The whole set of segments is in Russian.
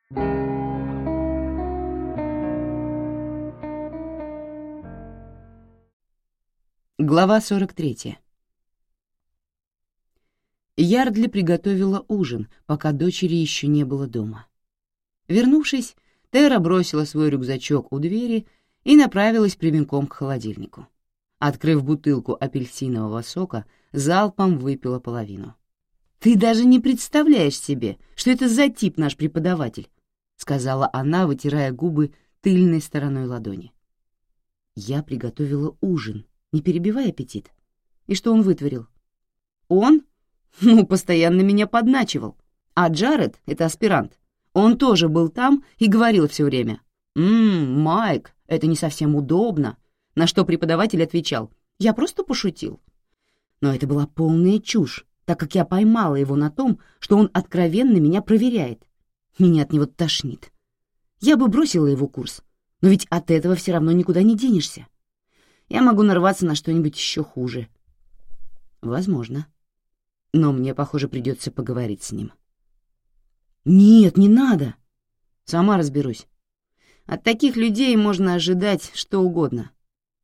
Глава 43. Ярдли приготовила ужин, пока дочери еще не было дома. Вернувшись, Тера бросила свой рюкзачок у двери и направилась прямиком к холодильнику. Открыв бутылку апельсинового сока, залпом выпила половину. «Ты даже не представляешь себе, что это за тип наш преподаватель», — сказала она, вытирая губы тыльной стороной ладони. «Я приготовила ужин, не перебивай аппетит. И что он вытворил?» «Он? Ну, постоянно меня подначивал. А Джаред, это аспирант, он тоже был там и говорил все время: Майк, это не совсем удобно», на что преподаватель отвечал: «Я просто пошутил». Но это была полная чушь, так как я поймала его на том, что он откровенно меня проверяет. Меня от него тошнит. Я бы бросила его курс, но ведь от этого все равно никуда не денешься. Я могу нарваться на что-нибудь еще хуже. Возможно. Но мне, похоже, придется поговорить с ним. Нет, не надо. Сама разберусь. От таких людей можно ожидать что угодно.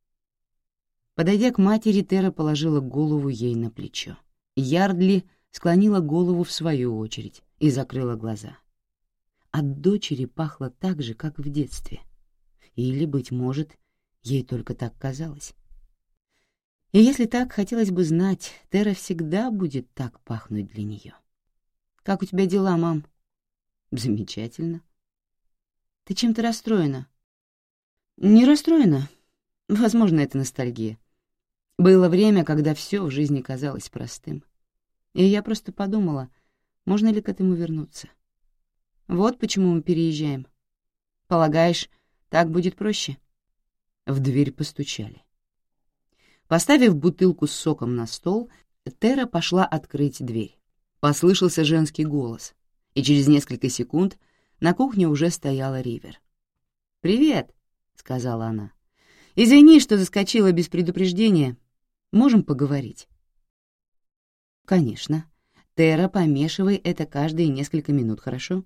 Подойдя к матери, Тера положила голову ей на плечо. Ярдли склонила голову в свою очередь и закрыла глаза. От дочери пахло так же, как в детстве. Или, быть может, ей только так казалось. И если так, хотелось бы знать, Тера всегда будет так пахнуть для нее. «Как у тебя дела, мам?» «Замечательно». «Ты чем-то расстроена?» «Не расстроена. Возможно, это ностальгия. Было время, когда все в жизни казалось простым. И я просто подумала, можно ли к этому вернуться. Вот почему мы переезжаем. Полагаешь, так будет проще?» В дверь постучали. Поставив бутылку с соком на стол, Тера пошла открыть дверь. Послышался женский голос, и через несколько секунд на кухне уже стояла Ривер. «Привет», — сказала она. «Извини, что заскочила без предупреждения. Можем поговорить?» «Конечно. Тера, помешивай это каждые несколько минут, хорошо?»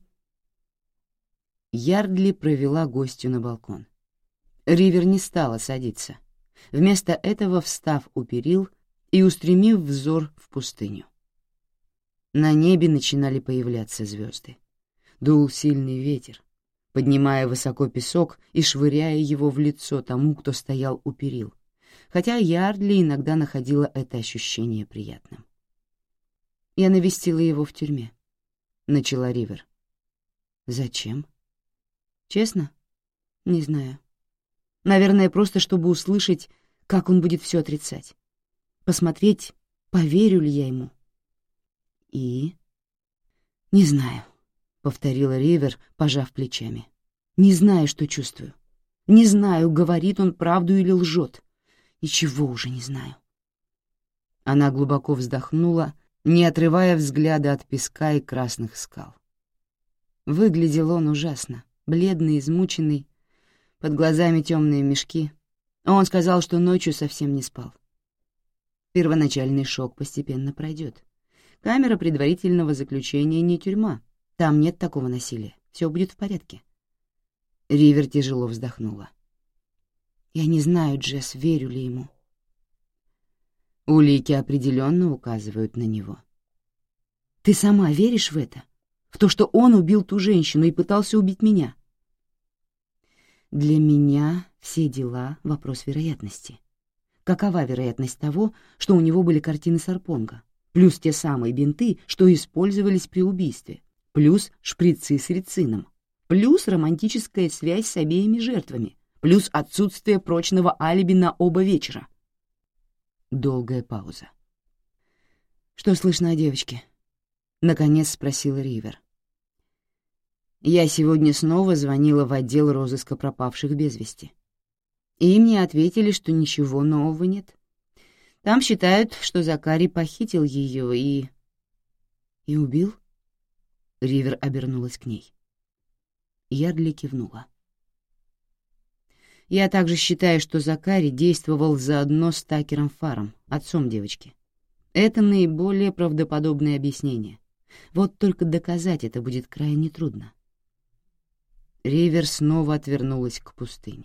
Ярдли провела гостью на балкон. Ривер не стала садиться, вместо этого встав у перил и устремив взор в пустыню. На небе начинали появляться звезды. Дул сильный ветер, поднимая высоко песок и швыряя его в лицо тому, кто стоял у перил, хотя Ярдли иногда находила это ощущение приятным. «Я навестила его в тюрьме», — начала Ривер. «Зачем?» «Честно? Не знаю. Наверное, просто чтобы услышать, как он будет все отрицать. Посмотреть, поверю ли я ему». «И?» «Не знаю», — повторила Ривер, пожав плечами. «Не знаю, что чувствую. Не знаю, говорит он правду или лжет. Ничего уже не знаю». Она глубоко вздохнула, не отрывая взгляда от песка и красных скал. Выглядел он ужасно, бледный, измученный, под глазами темные мешки. Он сказал, что ночью совсем не спал. Первоначальный шок постепенно пройдет. Камера предварительного заключения не тюрьма. Там нет такого насилия. Все будет в порядке. Ривер тяжело вздохнула. «Я не знаю, Джесс, верю ли ему». Улики определенно указывают на него. «Ты сама веришь в это? В то, что он убил ту женщину и пытался убить меня?» «Для меня все дела — вопрос вероятности. Какова вероятность того, что у него были картины Сарпонга, плюс те самые бинты, что использовались при убийстве, плюс шприцы с рицином, плюс романтическая связь с обеими жертвами, плюс отсутствие прочного алиби на оба вечера?» Долгая пауза. «Что слышно о девочке?» — наконец спросила Ривер. «Я сегодня снова звонила в отдел розыска пропавших без вести. И мне ответили, что ничего нового нет. Там считают, что Закари похитил ее и...» «И убил?» Ривер обернулась к ней. Ярдли кивнула. «Я также считаю, что Закари действовал заодно с Такером Фаром, отцом девочки. Это наиболее правдоподобное объяснение. Вот только доказать это будет крайне трудно». Ривер снова отвернулась к пустыне.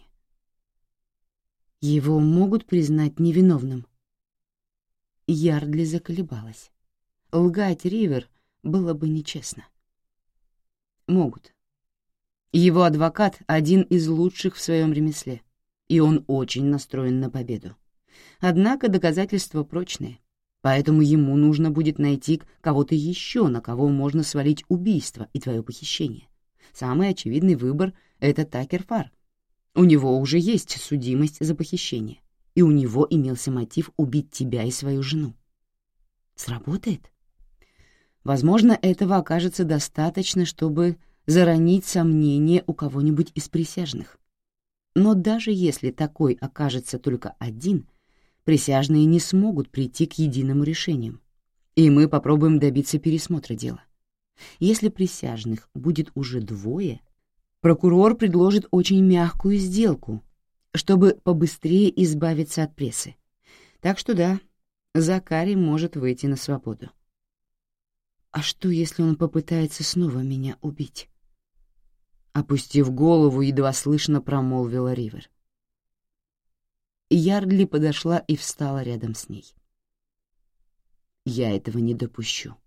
Его могут признать невиновным. Ярдли заколебалась. Лгать Ривер было бы нечестно. Могут. Его адвокат — один из лучших в своем ремесле, и он очень настроен на победу. Однако доказательства прочные, поэтому ему нужно будет найти кого-то еще, на кого можно свалить убийство и твое похищение. Самый очевидный выбор — это Такер Фар. У него уже есть судимость за похищение, и у него имелся мотив убить тебя и свою жену. Сработает? Возможно, этого окажется достаточно, чтобы заронить сомнения у кого-нибудь из присяжных. Но даже если такой окажется только один, присяжные не смогут прийти к единому решению, и мы попробуем добиться пересмотра дела. Если присяжных будет уже двое, прокурор предложит очень мягкую сделку, чтобы побыстрее избавиться от прессы. Так что да, Закари может выйти на свободу. А что, если он попытается снова меня убить? Опустив голову, едва слышно промолвила Ривер. Ярдли подошла и встала рядом с ней. «Я этого не допущу»,